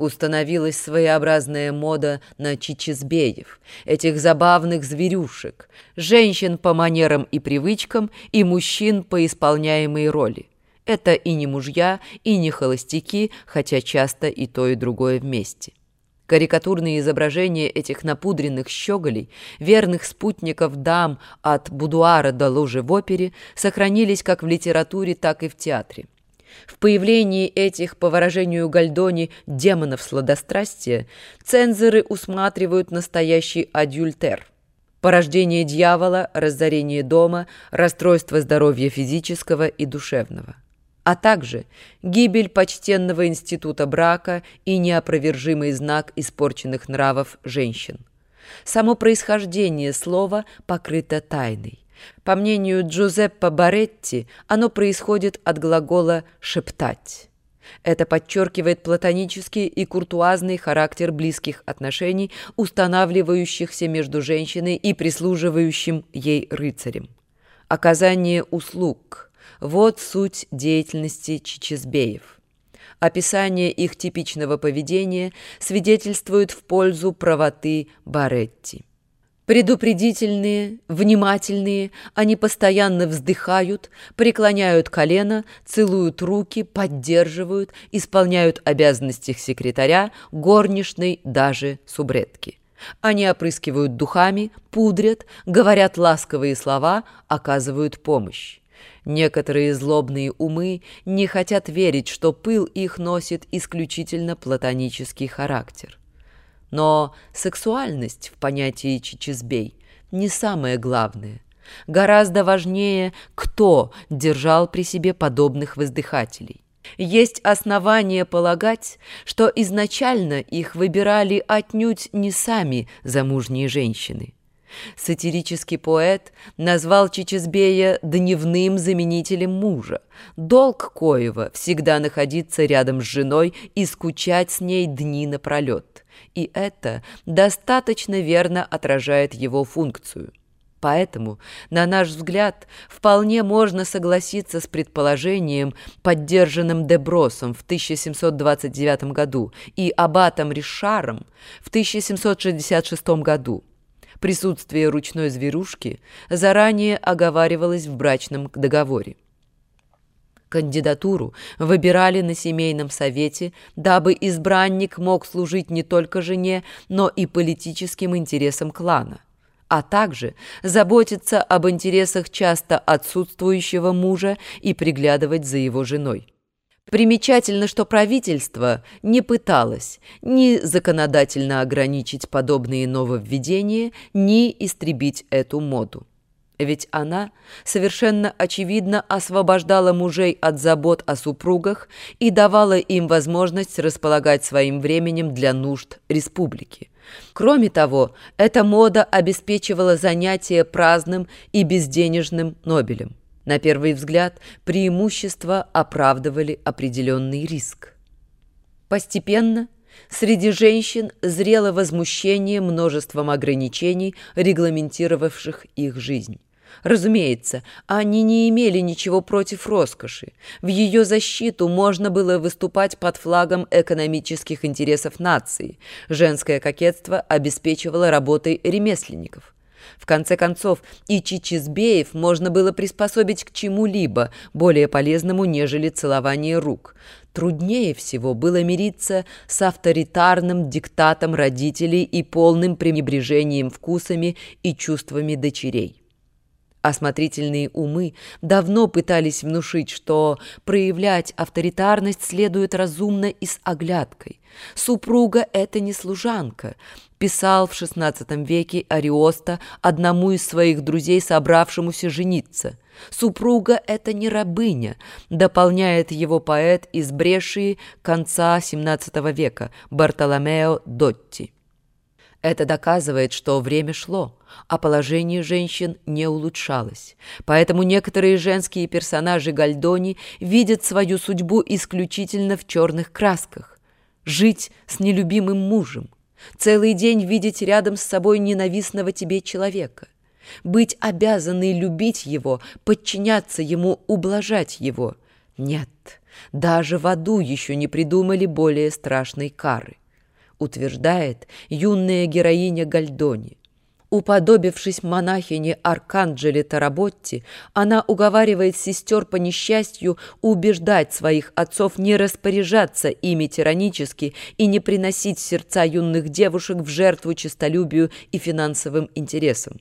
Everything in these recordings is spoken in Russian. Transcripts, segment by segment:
Установилась своеобразная мода на чичизбеев, этих забавных зверюшек, женщин по манерам и привычкам и мужчин по исполняемой роли. Это и не мужья, и не холостяки, хотя часто и то, и другое вместе. Карикатурные изображения этих напудренных щеголей, верных спутников дам от будуара до ложи в опере, сохранились как в литературе, так и в театре. В появлении этих, по выражению Гальдони, демонов сладострастия, цензоры усматривают настоящий адюльтер. Порождение дьявола, разорение дома, расстройство здоровья физического и душевного. А также гибель почтенного института брака и неопровержимый знак испорченных нравов женщин. Само происхождение слова покрыто тайной. По мнению Джузеппе Баретти, оно происходит от глагола «шептать». Это подчеркивает платонический и куртуазный характер близких отношений, устанавливающихся между женщиной и прислуживающим ей рыцарем. Оказание услуг – вот суть деятельности чичизбеев. Описание их типичного поведения свидетельствует в пользу правоты Баретти. Предупредительные, внимательные, они постоянно вздыхают, преклоняют колено, целуют руки, поддерживают, исполняют обязанности секретаря, горничной, даже субредки. Они опрыскивают духами, пудрят, говорят ласковые слова, оказывают помощь. Некоторые злобные умы не хотят верить, что пыл их носит исключительно платонический характер. Но сексуальность в понятии чичизбей не самое главное. Гораздо важнее, кто держал при себе подобных воздыхателей. Есть основания полагать, что изначально их выбирали отнюдь не сами замужние женщины. Сатирический поэт назвал чичизбея дневным заменителем мужа, долг коего всегда находиться рядом с женой и скучать с ней дни напролет. И это достаточно верно отражает его функцию. Поэтому, на наш взгляд, вполне можно согласиться с предположением, поддержанным Дебросом в 1729 году и аббатом Ришаром в 1766 году. Присутствие ручной зверушки заранее оговаривалось в брачном договоре. Кандидатуру выбирали на семейном совете, дабы избранник мог служить не только жене, но и политическим интересам клана, а также заботиться об интересах часто отсутствующего мужа и приглядывать за его женой. Примечательно, что правительство не пыталось ни законодательно ограничить подобные нововведения, ни истребить эту моду. Ведь она совершенно очевидно освобождала мужей от забот о супругах и давала им возможность располагать своим временем для нужд республики. Кроме того, эта мода обеспечивала занятие праздным и безденежным Нобелем. На первый взгляд, преимущества оправдывали определенный риск. Постепенно среди женщин зрело возмущение множеством ограничений, регламентировавших их жизнь. Разумеется, они не имели ничего против роскоши. В ее защиту можно было выступать под флагом экономических интересов нации. Женское кокетство обеспечивало работой ремесленников. В конце концов, и чичизбеев можно было приспособить к чему-либо более полезному, нежели целование рук. Труднее всего было мириться с авторитарным диктатом родителей и полным пренебрежением вкусами и чувствами дочерей. Осмотрительные умы давно пытались внушить, что проявлять авторитарность следует разумно и с оглядкой. «Супруга – это не служанка», писал в XVI веке Ариоста одному из своих друзей, собравшемуся жениться. «Супруга – это не рабыня», дополняет его поэт из Брешии конца XVII века Бартоломео Дотти. Это доказывает, что время шло, а положение женщин не улучшалось. Поэтому некоторые женские персонажи Гальдони видят свою судьбу исключительно в черных красках. Жить с нелюбимым мужем, целый день видеть рядом с собой ненавистного тебе человека, быть обязанной любить его, подчиняться ему, ублажать его. Нет, даже в аду еще не придумали более страшной кары, утверждает юная героиня Гальдони. Уподобившись монахине Арканджеле Таработти, она уговаривает сестер по несчастью убеждать своих отцов не распоряжаться ими тиранически и не приносить сердца юных девушек в жертву честолюбию и финансовым интересам.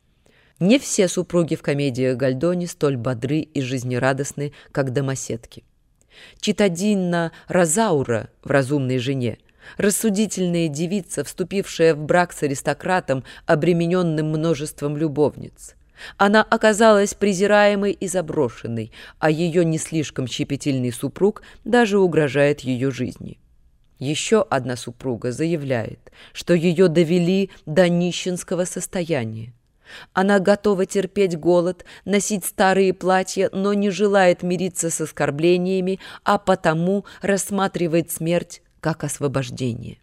Не все супруги в комедиях Гальдони столь бодры и жизнерадостны, как домоседки. Читадинна Розаура в «Разумной жене», рассудительная девица, вступившая в брак с аристократом, обремененным множеством любовниц. Она оказалась презираемой и заброшенной, а ее не слишком щепетильный супруг даже угрожает ее жизни. Еще одна супруга заявляет, что ее довели до нищенского состояния. Она готова терпеть голод, носить старые платья, но не желает мириться с оскорблениями, а потому рассматривает смерть как освобождение.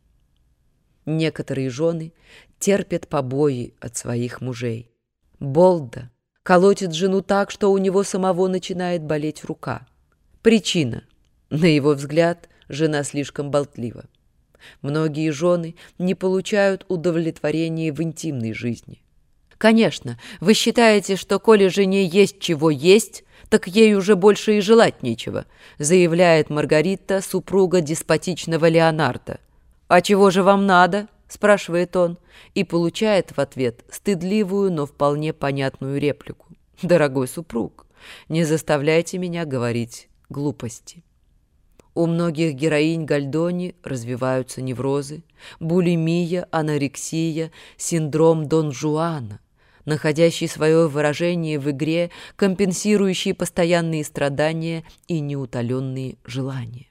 Некоторые жены терпят побои от своих мужей. Болда колотит жену так, что у него самого начинает болеть рука. Причина: на его взгляд, жена слишком болтлива. Многие жены не получают удовлетворения в интимной жизни. Конечно, вы считаете, что коли жене есть чего есть, так ей уже больше и желать нечего, заявляет Маргарита, супруга деспотичного Леонардо. «А чего же вам надо?» – спрашивает он, и получает в ответ стыдливую, но вполне понятную реплику. «Дорогой супруг, не заставляйте меня говорить глупости». У многих героинь Гальдони развиваются неврозы, булимия, анорексия, синдром Дон Жуана, находящий свое выражение в игре, компенсирующий постоянные страдания и неутоленные желания.